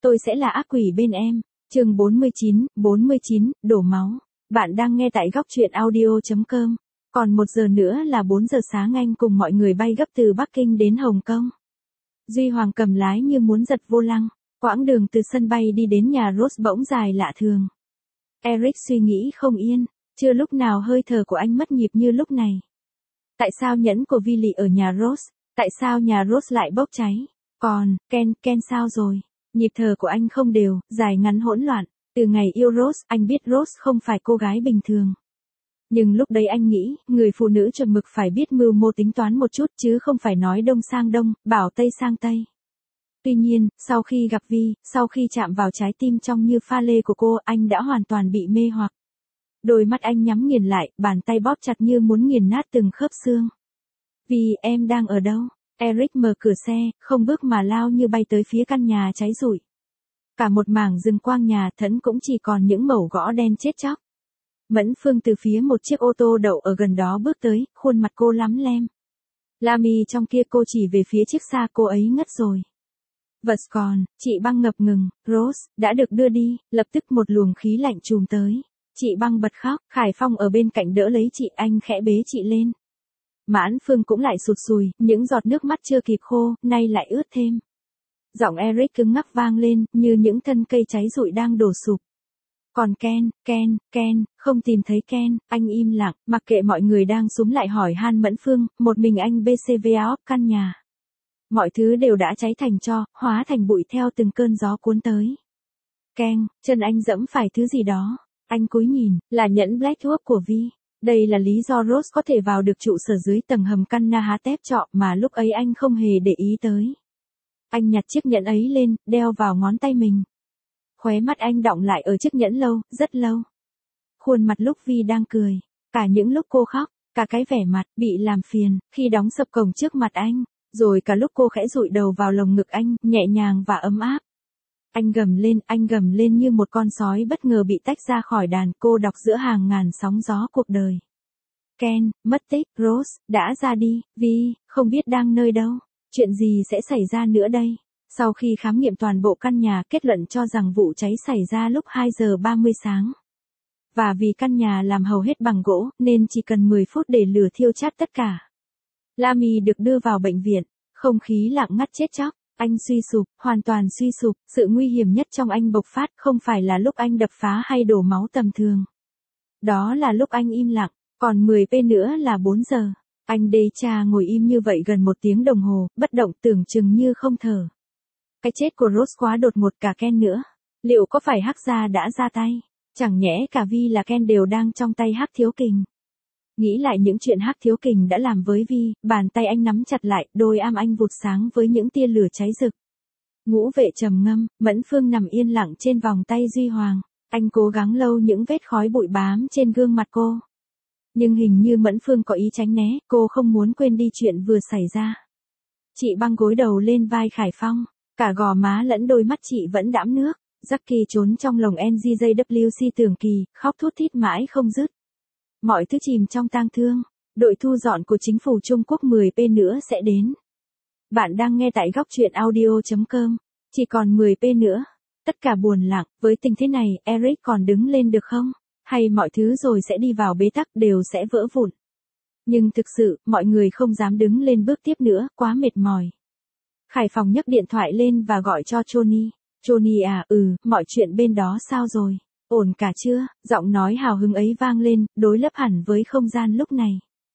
tôi sẽ là ác quỷ bên em. Chương 49, đổ máu. Bạn đang nghe tại góc truyện audio.com. Còn 1 giờ nữa là 4 giờ sáng, anh cùng mọi người bay gấp từ Bắc Kinh đến Hồng Kông. Duy Hoàng cầm lái như muốn giật vô lăng. Quãng đường từ sân bay đi đến nhà Rose bỗng dài lạ thường. Eric suy nghĩ không yên, chưa lúc nào hơi thở của anh mất nhịp như lúc này. Tại sao nhẫn của Vili ở nhà Rose? Tại sao nhà Rose lại bốc cháy? Còn, Ken sao rồi? Nhịp thở của anh không đều, dài ngắn hỗn loạn. Từ ngày yêu Rose, anh biết Rose không phải cô gái bình thường. Nhưng lúc đấy anh nghĩ, người phụ nữ chuẩn mực phải biết mưu mô tính toán một chút chứ không phải nói đông sang đông, bảo tây sang tây. Tuy nhiên, sau khi gặp Vi, sau khi chạm vào trái tim trong như pha lê của cô, anh đã hoàn toàn bị mê hoặc. Đôi mắt anh nhắm nghiền lại, bàn tay bóp chặt như muốn nghiền nát từng khớp xương. Vi, em đang ở đâu? Eric mở cửa xe, không bước mà lao như bay tới phía căn nhà cháy rụi. Cả một mảng rừng quang nhà thẫn cũng chỉ còn những mẩu gõ đen chết chóc. Mẫn Phương từ phía một chiếc ô tô đậu ở gần đó bước tới, khuôn mặt cô lắm lem. Lamy trong kia, cô chỉ về phía chiếc xa, cô ấy ngất rồi. Vật còn, chị Băng ngập ngừng, Rose, đã được đưa đi, lập tức một luồng khí lạnh trùm tới. Chị Băng bật khóc, Khải Phong ở bên cạnh đỡ lấy chị, anh khẽ bế chị lên. Mãn Phương cũng lại sụt sùi, những giọt nước mắt chưa kịp khô, nay lại ướt thêm. Giọng Eric cứng ngắc vang lên, như những thân cây cháy rụi đang đổ sụp. Còn Ken, không tìm thấy Ken, anh im lặng, mặc kệ mọi người đang xúm lại hỏi han Mẫn Phương, một mình anh BCVA căn nhà. Mọi thứ đều đã cháy thành tro, hóa thành bụi theo từng cơn gió cuốn tới. Ken, chân anh dẫm phải thứ gì đó. Anh cúi nhìn, là nhẫn Black Thuốc của Vi. Đây là lý do Rose có thể vào được trụ sở dưới tầng hầm căn Nahatep trọ mà lúc ấy anh không hề để ý tới. Anh nhặt chiếc nhẫn ấy lên, đeo vào ngón tay mình. Khóe mắt anh đọng lại ở chiếc nhẫn lâu, rất lâu. Khuôn mặt lúc Vi đang cười, cả những lúc cô khóc, cả cái vẻ mặt bị làm phiền khi đóng sập cổng trước mặt anh, rồi cả lúc cô khẽ dụi đầu vào lồng ngực anh, nhẹ nhàng và ấm áp. Anh gầm lên như một con sói bất ngờ bị tách ra khỏi đàn, cô đọc giữa hàng ngàn sóng gió cuộc đời. Ken, mất tích, Rose, đã ra đi, Vi, không biết đang nơi đâu, chuyện gì sẽ xảy ra nữa đây? Sau khi khám nghiệm toàn bộ căn nhà, kết luận cho rằng vụ cháy xảy ra lúc 2 giờ 30 sáng. Và vì căn nhà làm hầu hết bằng gỗ, nên chỉ cần 10 phút để lửa thiêu chát tất cả. Lamy được đưa vào bệnh viện, không khí lặng ngắt chết chóc. Anh suy sụp, hoàn toàn suy sụp, sự nguy hiểm nhất trong anh bộc phát không phải là lúc anh đập phá hay đổ máu tầm thường. Đó là lúc anh im lặng, còn 10p nữa là 4 giờ. Anh ngồi im như vậy gần 1 tiếng đồng hồ, bất động tưởng chừng như không thở. Cái chết của Rose quá đột ngột, cả Ken nữa. Liệu có phải Hắc Gia đã ra tay? Chẳng nhẽ cả Vi là Ken đều đang trong tay Hắc Thiếu Kình. Nghĩ lại những chuyện Hắc Thiếu Kình đã làm với Vi, bàn tay anh nắm chặt lại, đôi am anh vụt sáng với những tia lửa cháy rực. Ngũ Vệ trầm ngâm, Mẫn Phương nằm yên lặng trên vòng tay Duy Hoàng. Anh cố gắng lau những vết khói bụi bám trên gương mặt cô. Nhưng hình như Mẫn Phương có ý tránh né, cô không muốn quên đi chuyện vừa xảy ra. Chị Băng gối đầu lên vai Khải Phong, cả gò má lẫn đôi mắt chị vẫn đẫm nước. Jackie trốn trong lồng NGJWC Tưởng Kỳ, khóc thút thít mãi không dứt. Mọi thứ chìm trong tang thương. Đội thu dọn của chính phủ Trung Quốc 10p nữa sẽ đến. Bạn đang nghe tại góc truyện audio.com. Chỉ còn 10p nữa. Tất cả buồn lặng, với tình thế này, Eric còn đứng lên được không? Hay mọi thứ rồi sẽ đi vào bế tắc, đều sẽ vỡ vụn. Nhưng thực sự, mọi người không dám đứng lên bước tiếp nữa, quá mệt mỏi. Khải Phòng nhấc điện thoại lên và gọi cho Johnny. Johnny à, mọi chuyện bên đó sao rồi? Ổn cả chưa? Giọng nói hào hứng ấy vang lên, đối lập hẳn với không gian lúc này.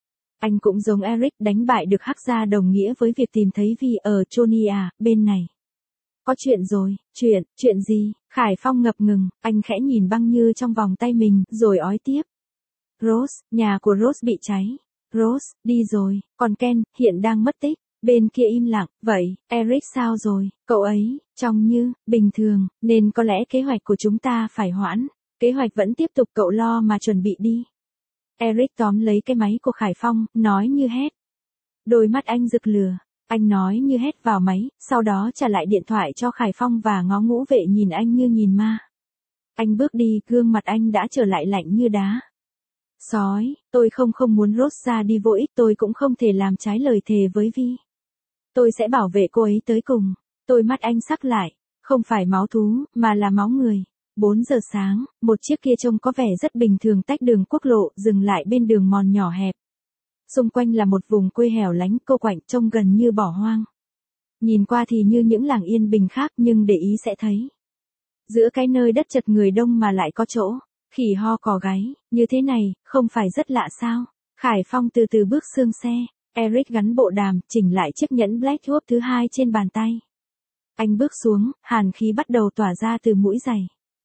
Anh cũng giống Eric, đánh bại được Hắc Gia đồng nghĩa với việc tìm thấy Vi ở Johnny à, bên này. Có chuyện rồi, chuyện gì? Khải Phong ngập ngừng, anh khẽ nhìn Băng Như trong vòng tay mình, rồi ói tiếp. Rose, nhà của Rose bị cháy. Rose, đi rồi, còn Ken, hiện đang mất tích. Bên kia im lặng, vậy, Eric sao rồi? Cậu ấy, trông như, bình thường, nên có lẽ kế hoạch của chúng ta phải hoãn. Kế hoạch vẫn tiếp tục, cậu lo mà chuẩn bị đi. Eric tóm lấy cái máy của Khải Phong, nói như hét. Đôi mắt anh rực lửa, anh nói như hét vào máy, sau đó trả lại điện thoại cho Khải Phong và ngó Ngũ Vệ nhìn anh như nhìn ma. Anh bước đi, gương mặt anh đã trở lại lạnh như đá. Sói, tôi không muốn Rose ra đi vô ích, tôi cũng không thể làm trái lời thề với Vi. Tôi sẽ bảo vệ cô ấy tới cùng. Đôi mắt anh sắc lại, Không phải máu thú, mà là máu người. 4 giờ sáng, một chiếc kia trông có vẻ rất bình thường tách đường quốc lộ dừng lại bên đường mòn nhỏ hẹp. Xung quanh là một vùng quê hẻo lánh cô quạnh trông gần như bỏ hoang. Nhìn qua thì như những làng yên bình khác nhưng để ý sẽ thấy. Giữa cái nơi đất chật người đông mà lại có chỗ, khỉ ho cò gáy, như thế này, không phải rất lạ sao? Khải Phong từ từ bước xương xe, Eric gắn bộ đàm, chỉnh lại chiếc nhẫn Black Wolf thứ hai trên bàn tay. Anh bước xuống, hàn khí bắt đầu tỏa ra từ mũi giày.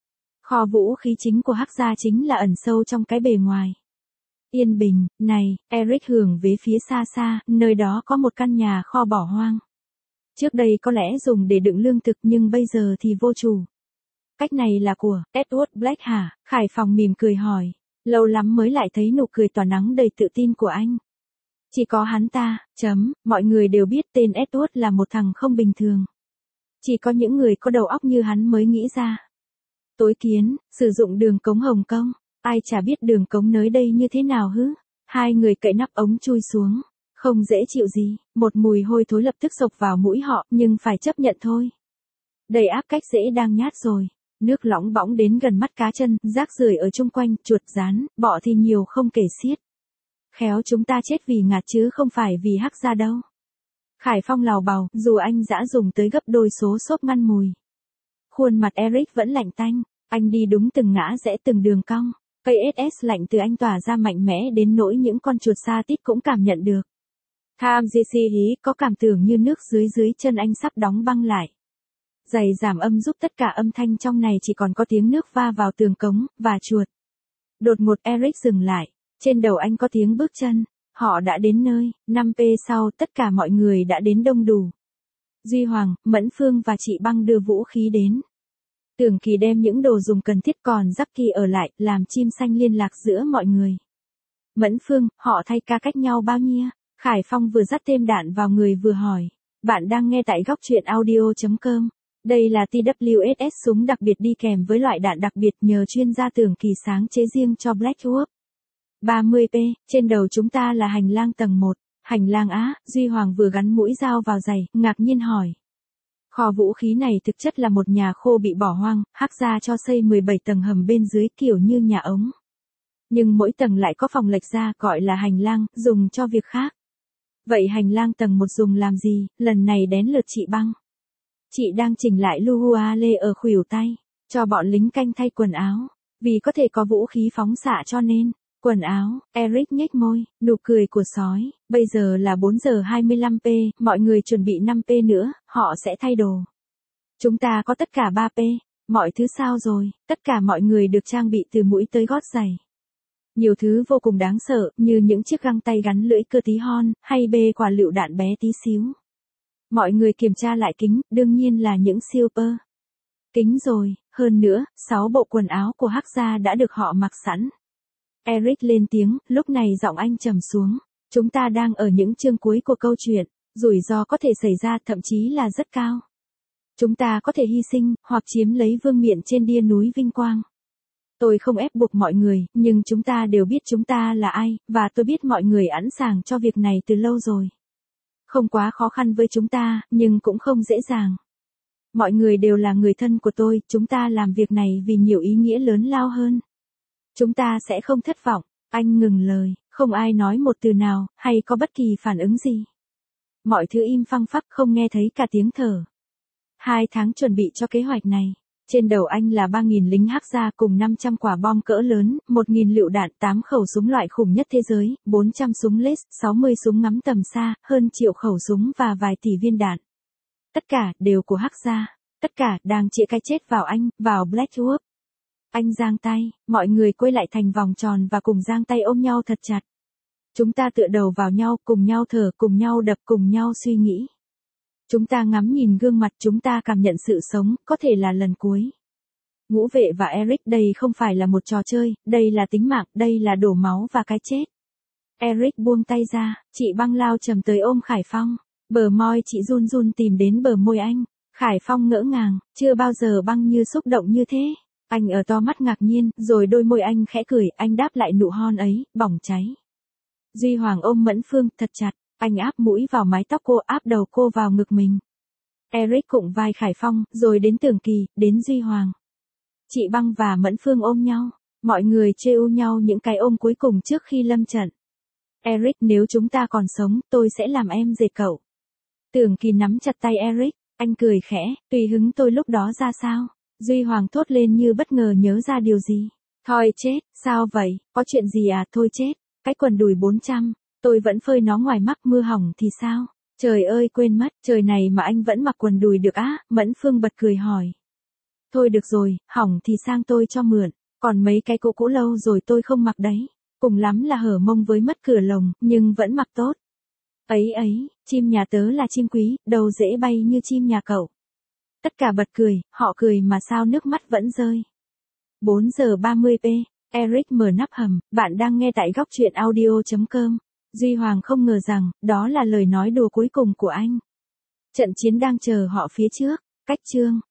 Kho vũ khí chính của Hắc gia chính là ẩn sâu trong cái bề ngoài. Yên bình, này, Eric hướng về phía xa xa, nơi đó có một căn nhà kho bỏ hoang. Trước đây có lẽ dùng để đựng lương thực nhưng bây giờ thì vô chủ. Cách này là của Edward Black hả? Khải Phong mỉm cười hỏi. Lâu lắm mới lại thấy nụ cười tỏa nắng đầy tự tin của anh. Chỉ có hắn ta, mọi người đều biết tên Edward là một thằng không bình thường. Chỉ có những người có đầu óc như hắn mới nghĩ ra. Tối kiến, sử dụng đường cống Hồng Kông, ai chả biết đường cống nơi đây như thế nào hứ. Hai người cậy nắp ống chui xuống, không dễ chịu gì, một mùi hôi thối lập tức xộc vào mũi họ, nhưng phải chấp nhận thôi. Đầy áp cách dễ đang nhát rồi, nước lỏng bõng đến gần mắt cá chân, rác rưởi ở chung quanh, chuột rán, bọ thì nhiều không kể xiết. Khéo chúng ta chết vì ngạt chứ không phải vì Hắc gia đâu. Khải Phong lào bào, dù anh dã dùng tới gấp đôi số xốp ngăn mùi. Khuôn mặt Eric vẫn lạnh tanh, anh đi đúng từng ngã rẽ từng đường cong, cây SS lạnh từ anh tỏa ra mạnh mẽ đến nỗi những con chuột sa tít cũng cảm nhận được. Tham GC hí có cảm tưởng như nước dưới chân anh sắp đóng băng lại. Giày giảm âm giúp tất cả âm thanh trong này chỉ còn có tiếng nước va vào tường cống, và chuột. Đột ngột Eric dừng lại, trên đầu anh có tiếng bước chân, họ đã đến nơi, 5p sau tất cả mọi người đã đến đông đủ. Duy Hoàng, Mẫn Phương và chị Băng đưa vũ khí đến. Tưởng Kỳ đem những đồ dùng cần thiết còn Jackie ở lại, làm chim xanh liên lạc giữa mọi người. Mẫn Phương, họ thay ca cách nhau bao nhiêu? Khải Phong vừa dắt thêm đạn vào người vừa hỏi. Bạn đang nghe tại góc truyện audio.com. Đây là TWSS súng đặc biệt đi kèm với loại đạn đặc biệt nhờ chuyên gia Tưởng Kỳ sáng chế riêng cho Black Wolf. 30p, trên đầu chúng ta là hành lang tầng 1. Hành lang á, Duy Hoàng vừa gắn mũi dao vào giày, ngạc nhiên hỏi. Kho vũ khí này thực chất là một nhà khô bị bỏ hoang, Hắc gia cho xây 17 tầng hầm bên dưới kiểu như nhà ống. Nhưng mỗi tầng lại có phòng lệch ra gọi là hành lang, dùng cho việc khác. Vậy hành lang tầng 1 dùng làm gì, lần này đến lượt chị Băng. Chị đang chỉnh lại Luhua Lê ở khuỷu tay, cho bọn lính canh thay quần áo, vì có thể có vũ khí phóng xạ cho nên. Quần áo, Eric nhếch môi, nụ cười của sói, bây giờ là 4 giờ 25p, mọi người chuẩn bị 5p nữa, họ sẽ thay đồ. Chúng ta có tất cả 3p, mọi thứ sao rồi, tất cả mọi người được trang bị từ mũi tới gót giày. Nhiều thứ vô cùng đáng sợ, như những chiếc găng tay gắn lưỡi cơ tí hon, hay bê quả lựu đạn bé tí xíu. Mọi người kiểm tra lại kính, đương nhiên là những silver kính rồi, hơn nữa, 6 bộ quần áo của Hắc gia đã được họ mặc sẵn. Eric lên tiếng, lúc này giọng anh trầm xuống. Chúng ta đang ở những chương cuối của câu chuyện, rủi ro có thể xảy ra thậm chí là rất cao. Chúng ta có thể hy sinh, hoặc chiếm lấy vương miện trên đia núi vinh quang. Tôi không ép buộc mọi người, nhưng chúng ta đều biết chúng ta là ai, và tôi biết mọi người sẵn sàng cho việc này từ lâu rồi. Không quá khó khăn với chúng ta, nhưng cũng không dễ dàng. Mọi người đều là người thân của tôi, chúng ta làm việc này vì nhiều ý nghĩa lớn lao hơn. Chúng ta sẽ không thất vọng. Anh ngừng lời, không ai nói một từ nào, hay có bất kỳ phản ứng gì. Mọi thứ im phăng phắc không nghe thấy cả tiếng thở. 2 tháng chuẩn bị cho kế hoạch này. Trên đầu anh là 3.000 lính Hắc gia cùng 500 quả bom cỡ lớn, 1.000 lựu đạn, 8 khẩu súng loại khủng nhất thế giới, 400 súng lết, 60 súng ngắm tầm xa, hơn triệu khẩu súng và vài tỷ viên đạn. Tất cả đều của Hắc gia. Tất cả đang chĩa cái chết vào anh, vào Black Wolf. Anh giang tay, mọi người quay lại thành vòng tròn và cùng giang tay ôm nhau thật chặt. Chúng ta tựa đầu vào nhau, cùng nhau thở, cùng nhau đập, cùng nhau suy nghĩ. Chúng ta ngắm nhìn gương mặt, chúng ta cảm nhận sự sống, có thể là lần cuối. Ngũ Vệ và Eric, đây không phải là một trò chơi, đây là tính mạng, đây là đổ máu và cái chết. Eric buông tay ra, chị Băng lao chầm tới ôm Khải Phong. Bờ môi chị run run tìm đến bờ môi anh. Khải Phong ngỡ ngàng, chưa bao giờ Băng như xúc động như thế. Anh ở to mắt ngạc nhiên, rồi đôi môi anh khẽ cười, anh đáp lại nụ hôn ấy, bỏng cháy. Duy Hoàng ôm Mẫn Phương thật chặt, anh áp mũi vào mái tóc cô, áp đầu cô vào ngực mình. Eric cụng vai Khải Phong, rồi đến Tưởng Kỳ, đến Duy Hoàng. Chị Băng và Mẫn Phương ôm nhau. Mọi người trêu nhau những cái ôm cuối cùng trước khi lâm trận. Eric, nếu chúng ta còn sống, tôi sẽ làm em dệt cậu. Tưởng Kỳ nắm chặt tay Eric, anh cười khẽ, tùy hứng tôi lúc đó ra sao. Duy Hoàng thốt lên như bất ngờ nhớ ra điều gì. Thôi chết, sao vậy, có chuyện gì à, thôi chết. Cái quần đùi 400, tôi vẫn phơi nó ngoài mắc mưa hỏng thì sao? Trời ơi quên mất, trời này mà anh vẫn mặc quần đùi được á, Mẫn Phương bật cười hỏi. Thôi được rồi, hỏng thì sang tôi cho mượn, còn mấy cái cũ cũ lâu rồi tôi không mặc đấy. Cùng lắm là hở mông với mất cửa lồng, nhưng vẫn mặc tốt. Ấy ấy, chim nhà tớ là chim quý, đâu dễ bay như chim nhà cậu. Tất cả bật cười, họ cười mà sao nước mắt vẫn rơi. 4 giờ 30 p, Eric mở nắp hầm, bạn đang nghe tại góc truyện audio.com. Duy Hoàng không ngờ rằng, đó là lời nói đùa cuối cùng của anh. Trận chiến đang chờ họ phía trước, cách chương.